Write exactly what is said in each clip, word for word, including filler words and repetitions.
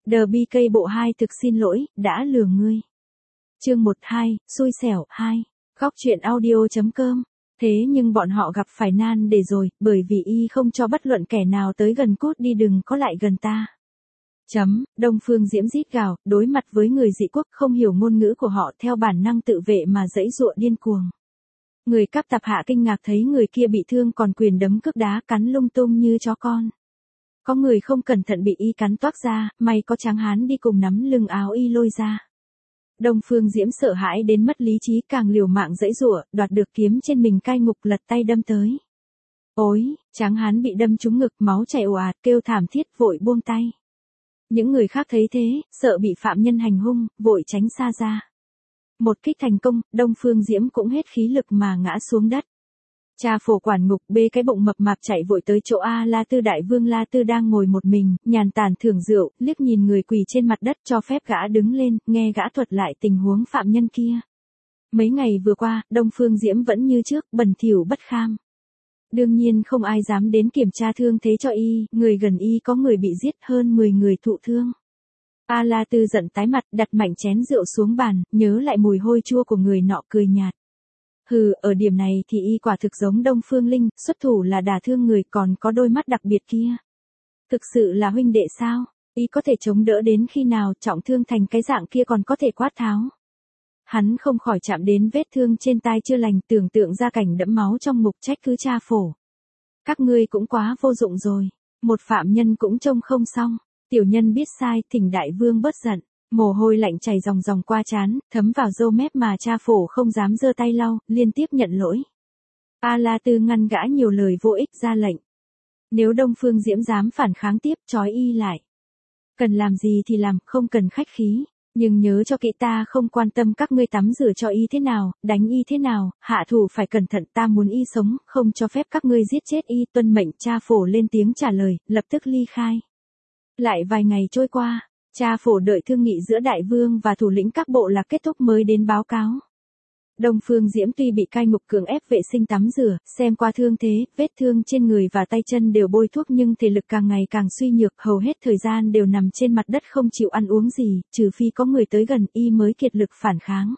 The bê ca bộ hai thực xin lỗi, đã lừa ngươi. Chương một hai, xui xẻo, hai. Góc truyện audio chấm com. Thế nhưng bọn họ gặp phải nan để rồi, bởi vì y không cho bất luận kẻ nào tới gần, cút đi, đừng có lại gần ta. Chấm, Đông Phương Diễm rít gào, đối mặt với người dị quốc không hiểu ngôn ngữ của họ, theo bản năng tự vệ mà giãy giụa điên cuồng. Người cắp tạp hạ kinh ngạc thấy người kia bị thương còn quyền đấm cước đá cắn lung tung như chó con. Có người không cẩn thận bị y cắn toác ra, may có Tráng Hán đi cùng nắm lưng áo y lôi ra. Đông Phương Diễm sợ hãi đến mất lý trí, càng liều mạng giãy giụa, đoạt được kiếm trên mình cai ngục, lật tay đâm tới. Ôi, Tráng Hán bị đâm trúng ngực, máu chảy ồ ạt, kêu thảm thiết, vội buông tay. Những người khác thấy thế, sợ bị phạm nhân hành hung, vội tránh xa ra. Một kích thành công, Đông Phương Diễm cũng hết khí lực mà ngã xuống đất. Cha phổ quản ngục bê cái bụng mập mạp chạy vội tới chỗ A La Tư. Đại vương La Tư đang ngồi một mình, nhàn tản thưởng rượu, liếc nhìn người quỳ trên mặt đất, cho phép gã đứng lên, nghe gã thuật lại tình huống phạm nhân kia. Mấy ngày vừa qua, Đông Phương Diễm vẫn như trước, bẩn thỉu bất kham. Đương nhiên không ai dám đến kiểm tra thương thế cho y, người gần y có người bị giết, hơn mười người thụ thương. A La Tư giận tái mặt, đặt mạnh chén rượu xuống bàn, nhớ lại mùi hôi chua của người nọ, cười nhạt. Hừ, ở điểm này thì y quả thực giống Đông Phương Linh, xuất thủ là đả thương người, còn có đôi mắt đặc biệt kia. Thực sự là huynh đệ sao? Y có thể chống đỡ đến khi nào, trọng thương thành cái dạng kia còn có thể quát tháo. Hắn không khỏi chạm đến vết thương trên tai chưa lành, tưởng tượng ra cảnh đẫm máu trong ngục, trách cứ cha phổ. Các ngươi cũng quá vô dụng rồi, một phạm nhân cũng trông không xong. Tiểu nhân biết sai, thỉnh đại vương bớt giận. Mồ hôi lạnh chảy ròng ròng qua trán, thấm vào râu mép mà cha phổ không dám giơ tay lau, liên tiếp nhận lỗi. A La Tư ngăn gã nhiều lời vô ích, ra lệnh. Nếu Đông Phương Diễm dám phản kháng tiếp, trói y lại. Cần làm gì thì làm, không cần khách khí. Nhưng nhớ cho kỹ, ta không quan tâm các ngươi tắm rửa cho y thế nào, đánh y thế nào, hạ thủ phải cẩn thận, ta muốn y sống, không cho phép các ngươi giết chết y. Tuân mệnh. Cha phổ lên tiếng trả lời, lập tức ly khai. Lại vài ngày trôi qua, cha phổ đợi thương nghị giữa đại vương và thủ lĩnh các bộ lạc kết thúc mới đến báo cáo. Đông Phương Diễm tuy bị cai ngục cưỡng ép vệ sinh tắm rửa, xem qua thương thế, vết thương trên người và tay chân đều bôi thuốc, nhưng thể lực càng ngày càng suy nhược, hầu hết thời gian đều nằm trên mặt đất không chịu ăn uống gì, trừ phi có người tới gần y mới kiệt lực phản kháng.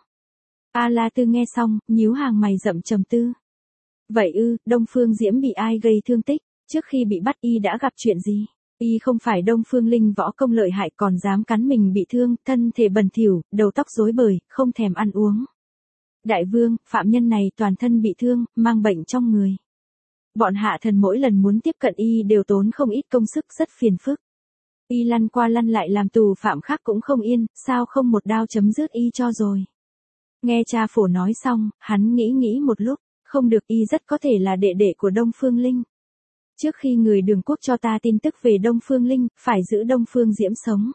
A La Tư nghe xong, nhíu hàng mày rậm trầm tư. Vậy ư, Đông Phương Diễm bị ai gây thương tích? Trước khi bị bắt y đã gặp chuyện gì? Y không phải Đông Phương Linh võ công lợi hại còn dám cắn mình bị thương, thân thể bẩn thỉu, đầu tóc rối bời, không thèm ăn uống. Đại vương, phạm nhân này toàn thân bị thương, mang bệnh trong người. Bọn hạ thần mỗi lần muốn tiếp cận y đều tốn không ít công sức, rất phiền phức. Y lăn qua lăn lại làm tù phạm khác cũng không yên, sao không một đao chấm dứt y cho rồi. Nghe cha phổ nói xong, hắn nghĩ nghĩ một lúc, không được, y rất có thể là đệ đệ của Đông Phương Linh. Trước khi người Đường Quốc cho ta tin tức về Đông Phương Linh, phải giữ Đông Phương Diễm sống.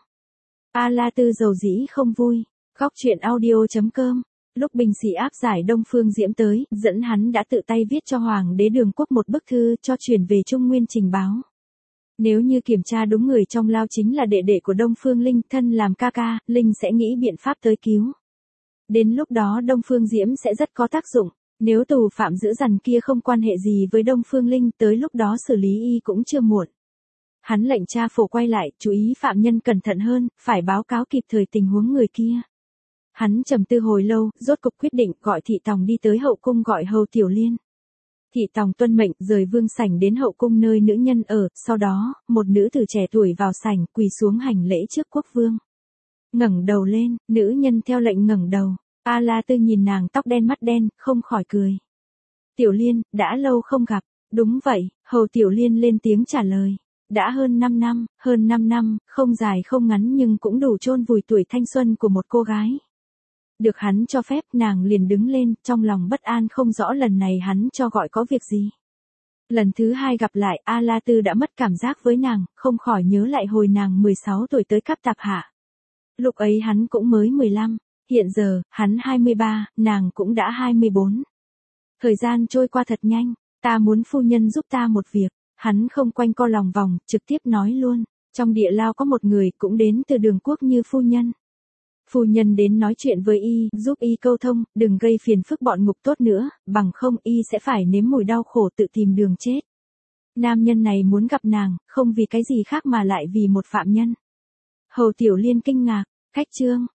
A La Tư dầu dĩ không vui. Góc truyện audio chấm com. Lúc binh sĩ áp giải Đông Phương Diễm tới, dẫn hắn đã tự tay viết cho Hoàng đế Đường Quốc một bức thư cho chuyển về Trung Nguyên trình báo. Nếu như kiểm tra đúng, người trong lao chính là đệ đệ của Đông Phương Linh, thân làm ca ca, Linh sẽ nghĩ biện pháp tới cứu. Đến lúc đó Đông Phương Diễm sẽ rất có tác dụng. Nếu tù phạm giữ dằn kia không quan hệ gì với Đông Phương Linh, tới lúc đó xử lý y cũng chưa muộn. Hắn lệnh cha phổ quay lại, chú ý phạm nhân cẩn thận hơn, phải báo cáo kịp thời tình huống người kia. Hắn trầm tư hồi lâu, rốt cục quyết định gọi thị tòng đi tới hậu cung gọi Hầu Tiểu Liên. Thị tòng tuân mệnh, rời vương sảnh đến hậu cung nơi nữ nhân ở, sau đó, một nữ tử trẻ tuổi vào sảnh, quỳ xuống hành lễ trước quốc vương. Ngẩng đầu lên, nữ nhân theo lệnh ngẩng đầu. A La Tư nhìn nàng tóc đen mắt đen, không khỏi cười. Tiểu Liên, đã lâu không gặp. Đúng vậy, Hầu Tiểu Liên lên tiếng trả lời. Đã hơn năm năm, hơn năm năm, không dài không ngắn nhưng cũng đủ chôn vùi tuổi thanh xuân của một cô gái. Được hắn cho phép, nàng liền đứng lên, trong lòng bất an không rõ lần này hắn cho gọi có việc gì. Lần thứ hai gặp lại, A La Tư đã mất cảm giác với nàng, không khỏi nhớ lại hồi nàng mười sáu tuổi tới Cáp Tạp Hạ. Lúc ấy hắn cũng mới mười lăm. Hiện giờ, hắn hai mươi ba, nàng cũng đã hai mươi bốn. Thời gian trôi qua thật nhanh, ta muốn phu nhân giúp ta một việc. Hắn không quanh co lòng vòng, trực tiếp nói luôn. Trong địa lao có một người cũng đến từ Đường Quốc như phu nhân. Phu nhân đến nói chuyện với y, giúp y câu thông, đừng gây phiền phức bọn ngục tốt nữa, bằng không y sẽ phải nếm mùi đau khổ tự tìm đường chết. Nam nhân này muốn gặp nàng, không vì cái gì khác mà lại vì một phạm nhân. Hầu Tiểu Liên kinh ngạc, khách trương,